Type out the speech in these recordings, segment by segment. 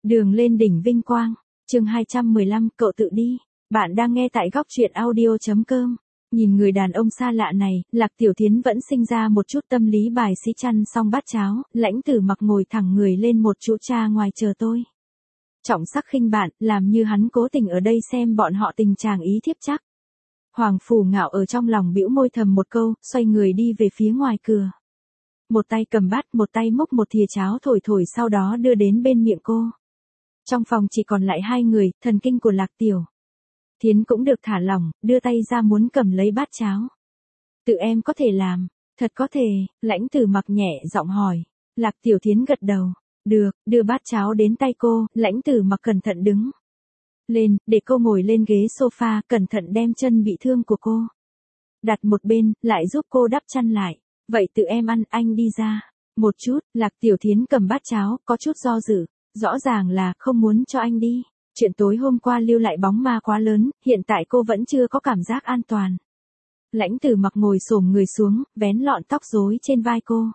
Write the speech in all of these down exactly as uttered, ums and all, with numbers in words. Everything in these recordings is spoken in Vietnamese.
Đường lên đỉnh vinh quang, chương hai trăm mười lăm, cậu tự đi. Bạn đang nghe tại góc truyện audio chấm com. Nhìn người đàn ông xa lạ này, Lạc Tiểu Thiến vẫn sinh ra một chút tâm lý bài sĩ chăn xong bát cháo, Lãnh Tử Mặc ngồi thẳng người lên một chỗ trà ngoài chờ tôi. Trọng sắc khinh bạn, làm như hắn cố tình ở đây xem bọn họ tình chàng ý thiếp chắc. Hoàng Phủ Ngạo ở trong lòng bĩu môi thầm một câu, xoay người đi về phía ngoài cửa. Một tay cầm bát, một tay múc một thìa cháo thổi thổi sau đó đưa đến bên miệng cô. Trong phòng chỉ còn lại hai người, thần kinh của Lạc Tiểu Thiến cũng được thả lỏng, đưa tay ra muốn cầm lấy bát cháo. Tự em có thể làm, thật có thể, Lãnh Tử Mặc nhẹ giọng hỏi. Lạc Tiểu Thiến gật đầu, được, đưa bát cháo đến tay cô, Lãnh Tử Mặc cẩn thận đứng lên, để cô ngồi lên ghế sofa, cẩn thận đem chân bị thương của cô đặt một bên, lại giúp cô đắp chăn lại. Vậy tự em ăn, anh đi ra. Một chút, Lạc Tiểu Thiến cầm bát cháo, có chút do dự. Rõ ràng là không muốn cho anh đi. Chuyện tối hôm qua lưu lại bóng ma quá lớn, hiện tại cô vẫn chưa có cảm giác an toàn. Lãnh Tử Mặc ngồi xổm người xuống, vén lọn tóc rối trên vai cô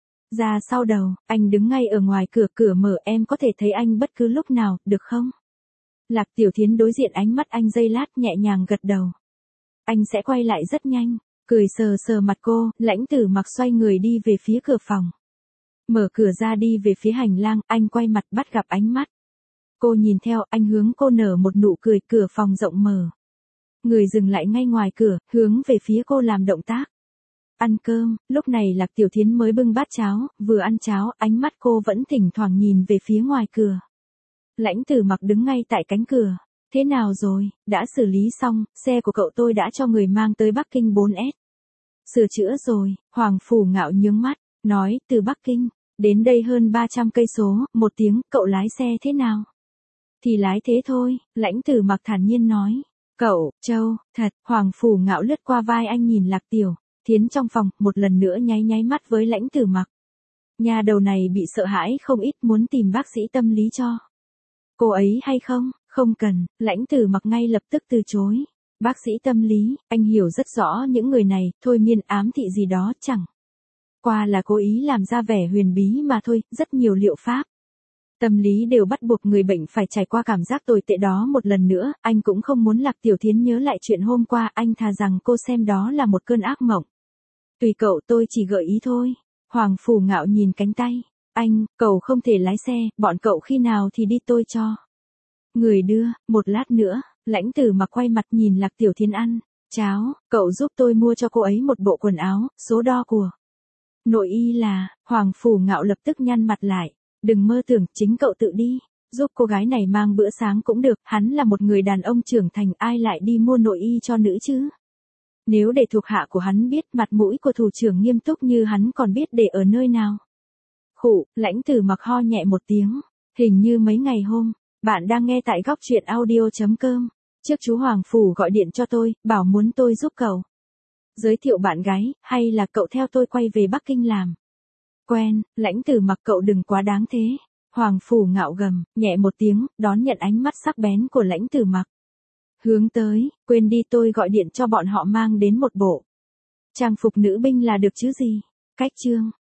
ra sau đầu. Anh đứng ngay ở ngoài cửa, cửa mở, em có thể thấy anh bất cứ lúc nào, được không? Lạc Tiểu Thiến đối diện ánh mắt anh giây lát, nhẹ nhàng gật đầu. Anh sẽ quay lại rất nhanh. Cười sờ sờ mặt cô, Lãnh Tử Mặc xoay người đi về phía cửa phòng. Mở cửa ra đi về phía hành lang, anh quay mặt bắt gặp ánh mắt. Cô nhìn theo, anh hướng cô nở một nụ cười, cửa phòng rộng mở. Người dừng lại ngay ngoài cửa, hướng về phía cô làm động tác. Ăn cơm, lúc này Lạc Tiểu Thiến mới bưng bát cháo, vừa ăn cháo, ánh mắt cô vẫn thỉnh thoảng nhìn về phía ngoài cửa. Lãnh Tử Mặc đứng ngay tại cánh cửa. Thế nào rồi, đã xử lý xong, xe của cậu tôi đã cho người mang tới Bắc Kinh bốn S. Sửa chữa rồi, Hoàng Phủ Ngạo nhướng mắt, nói, từ Bắc Kinh đến đây hơn ba trăm cây số, một tiếng, cậu lái xe thế nào? Thì lái thế thôi, Lãnh Tử Mặc thản nhiên nói. Cậu, Châu, thật, Hoàng Phủ Ngạo lướt qua vai anh nhìn Lạc Tiểu Thiến trong phòng, một lần nữa nháy nháy mắt với Lãnh Tử Mặc. Nhà đầu này bị sợ hãi không ít, muốn tìm bác sĩ tâm lý cho cô ấy hay không? Không cần, Lãnh Tử Mặc ngay lập tức từ chối. Bác sĩ tâm lý, anh hiểu rất rõ những người này, thôi miên ám thị gì đó, chẳng qua là cố ý làm ra vẻ huyền bí mà thôi, rất nhiều liệu pháp tâm lý đều bắt buộc người bệnh phải trải qua cảm giác tồi tệ đó một lần nữa, anh cũng không muốn Lạc Tiểu Thiến nhớ lại chuyện hôm qua, anh thà rằng cô xem đó là một cơn ác mộng. Tùy cậu, tôi chỉ gợi ý thôi. Hoàng Phủ Ngạo nhìn cánh tay. Anh, cậu không thể lái xe, bọn cậu khi nào thì đi tôi cho người đưa. Một lát nữa, Lãnh Tử Mặc quay mặt nhìn Lạc Tiểu Thiến ăn cháo, cậu giúp tôi mua cho cô ấy một bộ quần áo, số đo của nội y là. Hoàng Phủ Ngạo lập tức nhăn mặt lại. Đừng mơ tưởng, chính cậu tự đi, giúp cô gái này mang bữa sáng cũng được, hắn là một người đàn ông trưởng thành, ai lại đi mua nội y cho nữ chứ? Nếu để thuộc hạ của hắn biết, mặt mũi của thủ trưởng nghiêm túc như hắn còn biết để ở nơi nào? Khụ, Lãnh Tử Mặc ho nhẹ một tiếng, hình như mấy ngày hôm. Bạn đang nghe tại góc truyện audio chấm com. Trước chú Hoàng Phủ gọi điện cho tôi, bảo muốn tôi giúp cậu giới thiệu bạn gái, hay là cậu theo tôi quay về Bắc Kinh làm quen. Lãnh Tử Mặc, cậu đừng quá đáng thế. Hoàng Phủ Ngạo gầm nhẹ một tiếng, đón nhận ánh mắt sắc bén của Lãnh Tử Mặc. Hướng tới, quên đi, tôi gọi điện cho bọn họ mang đến một bộ trang phục nữ binh là được chứ gì. Cách chương